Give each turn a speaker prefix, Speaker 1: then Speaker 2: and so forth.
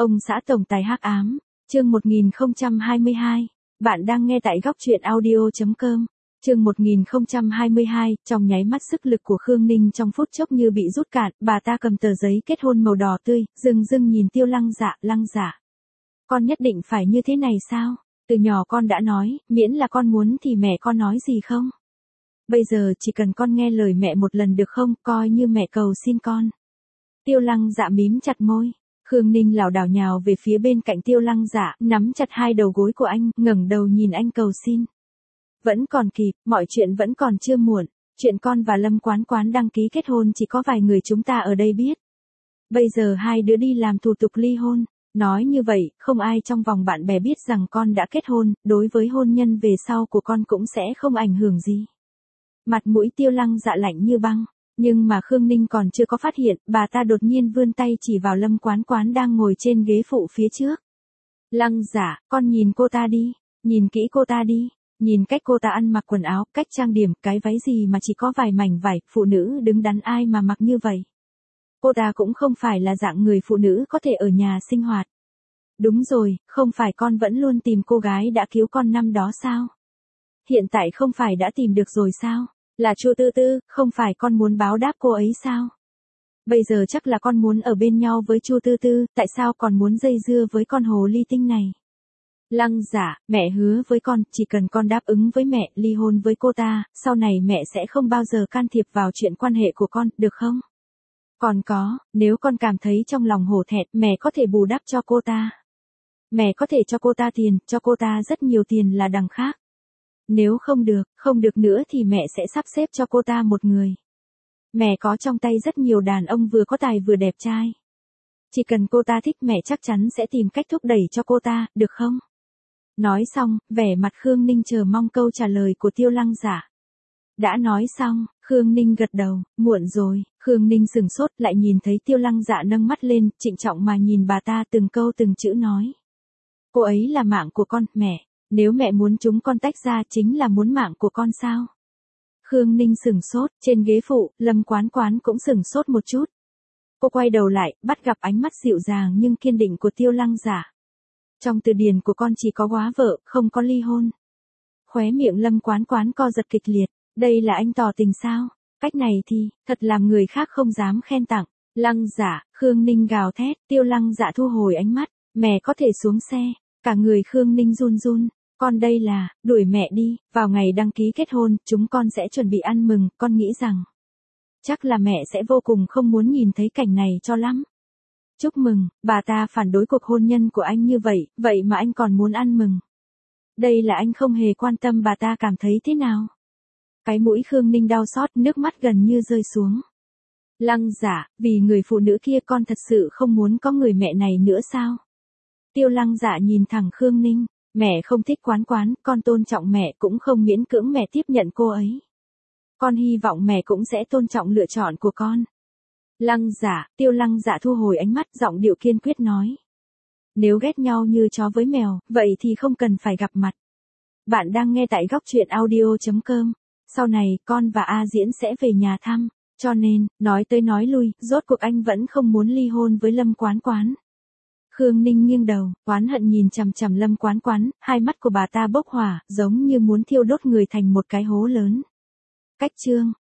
Speaker 1: Ông xã tổng tài hắc ám, chương 1022. Bạn đang nghe tại góc truyện audio.com. Chương 1022, trong nháy mắt sức lực của Khương Ninh trong phút chốc như bị rút cạn, bà ta cầm tờ giấy kết hôn màu đỏ tươi, dưng dưng nhìn Tiêu Lăng Dạ. Con nhất định phải như thế này sao? Từ nhỏ con đã nói, miễn là con muốn thì mẹ con nói gì không? Bây giờ chỉ cần con nghe lời mẹ một lần được không, coi như mẹ cầu xin con. Tiêu Lăng Dạ mím chặt môi. Khương Ninh lảo đảo nhào về phía bên cạnh Tiêu Lăng Dạ, nắm chặt hai đầu gối của anh, ngẩng đầu nhìn anh cầu xin. Vẫn còn kịp, mọi chuyện vẫn còn chưa muộn. Chuyện con và Lâm Quán Quán đăng ký kết hôn chỉ có vài người chúng ta ở đây biết. Bây giờ hai đứa đi làm thủ tục ly hôn. Nói như vậy, không ai trong vòng bạn bè biết rằng con đã kết hôn, đối với hôn nhân về sau của con cũng sẽ không ảnh hưởng gì. Mặt mũi Tiêu Lăng Dạ lạnh như băng. Nhưng mà Khương Ninh còn chưa có phát hiện, bà ta đột nhiên vươn tay chỉ vào Lâm Quán Quán đang ngồi trên ghế phụ phía trước. Lăng Dạ, con nhìn cô ta đi, nhìn kỹ cô ta đi, nhìn cách cô ta ăn mặc quần áo, cách trang điểm, cái váy gì mà chỉ có vài mảnh vải, phụ nữ đứng đắn ai mà mặc như vậy. Cô ta cũng không phải là dạng người phụ nữ có thể ở nhà sinh hoạt. Đúng rồi, không phải con vẫn luôn tìm cô gái đã cứu con năm đó sao? Hiện tại không phải đã tìm được rồi sao? Là Chu Tư Tư, không phải con muốn báo đáp cô ấy sao? Bây giờ chắc là con muốn ở bên nhau với Chu Tư Tư, tại sao còn muốn dây dưa với con hồ ly tinh này? Lăng Dạ, mẹ hứa với con, chỉ cần con đáp ứng với mẹ, ly hôn với cô ta, sau này mẹ sẽ không bao giờ can thiệp vào chuyện quan hệ của con, được không? Còn có, nếu con cảm thấy trong lòng hổ thẹn, mẹ có thể bù đắp cho cô ta. Mẹ có thể cho cô ta tiền, cho cô ta rất nhiều tiền là đằng khác. Nếu không được nữa thì mẹ sẽ sắp xếp cho cô ta một người. Mẹ có trong tay rất nhiều đàn ông vừa có tài vừa đẹp trai. Chỉ cần cô ta thích mẹ chắc chắn sẽ tìm cách thúc đẩy cho cô ta, được không? Nói xong, vẻ mặt Khương Ninh chờ mong câu trả lời của Tiêu Lăng Dạ. Đã nói xong, Khương Ninh gật đầu, muộn rồi. Khương Ninh sừng sốt lại nhìn thấy Tiêu Lăng Dạ nâng mắt lên, trịnh trọng mà nhìn bà ta từng câu từng chữ nói. Cô ấy là mạng của con, mẹ. Nếu mẹ muốn chúng con tách ra chính là muốn mạng của con sao? Khương Ninh sừng sốt, trên ghế phụ, Lâm Quán Quán cũng sừng sốt một chút. Cô quay đầu lại, bắt gặp ánh mắt dịu dàng nhưng kiên định của Tiêu Lăng Dạ. Trong từ điển của con chỉ có góa vợ, không có ly hôn. Khóe miệng Lâm Quán Quán co giật kịch liệt, đây là anh tỏ tình sao? Cách này thì, thật làm người khác không dám khen tặng. Lăng Dạ, Khương Ninh gào thét, Tiêu Lăng Dạ thu hồi ánh mắt, mẹ có thể xuống xe. Cả người Khương Ninh run run. Con đây là, đuổi mẹ đi, vào ngày đăng ký kết hôn, chúng con sẽ chuẩn bị ăn mừng, con nghĩ rằng. Chắc là mẹ sẽ vô cùng không muốn nhìn thấy cảnh này cho lắm. Chúc mừng, bà ta phản đối cuộc hôn nhân của anh như vậy mà anh còn muốn ăn mừng. Đây là anh không hề quan tâm bà ta cảm thấy thế nào. Cái mũi Khương Ninh đau xót, nước mắt gần như rơi xuống. Lăng Dạ, vì người phụ nữ kia con thật sự không muốn có người mẹ này nữa sao? Tiêu Lăng Dạ nhìn thẳng Khương Ninh. Mẹ không thích Quán Quán, con tôn trọng mẹ cũng không miễn cưỡng mẹ tiếp nhận cô ấy. Con hy vọng mẹ cũng sẽ tôn trọng lựa chọn của con. Lăng Dạ, Tiêu Lăng Dạ thu hồi ánh mắt, giọng điệu kiên quyết nói. Nếu ghét nhau như chó với mèo, vậy thì không cần phải gặp mặt. Bạn đang nghe tại góc truyện audio.com. Sau này, con và A Diễn sẽ về nhà thăm, cho nên, nói tới nói lui, rốt cuộc anh vẫn không muốn ly hôn với Lâm Quán Quán. Khương Ninh nghiêng đầu, oán hận nhìn chằm chằm Lâm Quán Quán, hai mắt của bà ta bốc hỏa, giống như muốn thiêu đốt người thành một cái hố lớn. Cách chương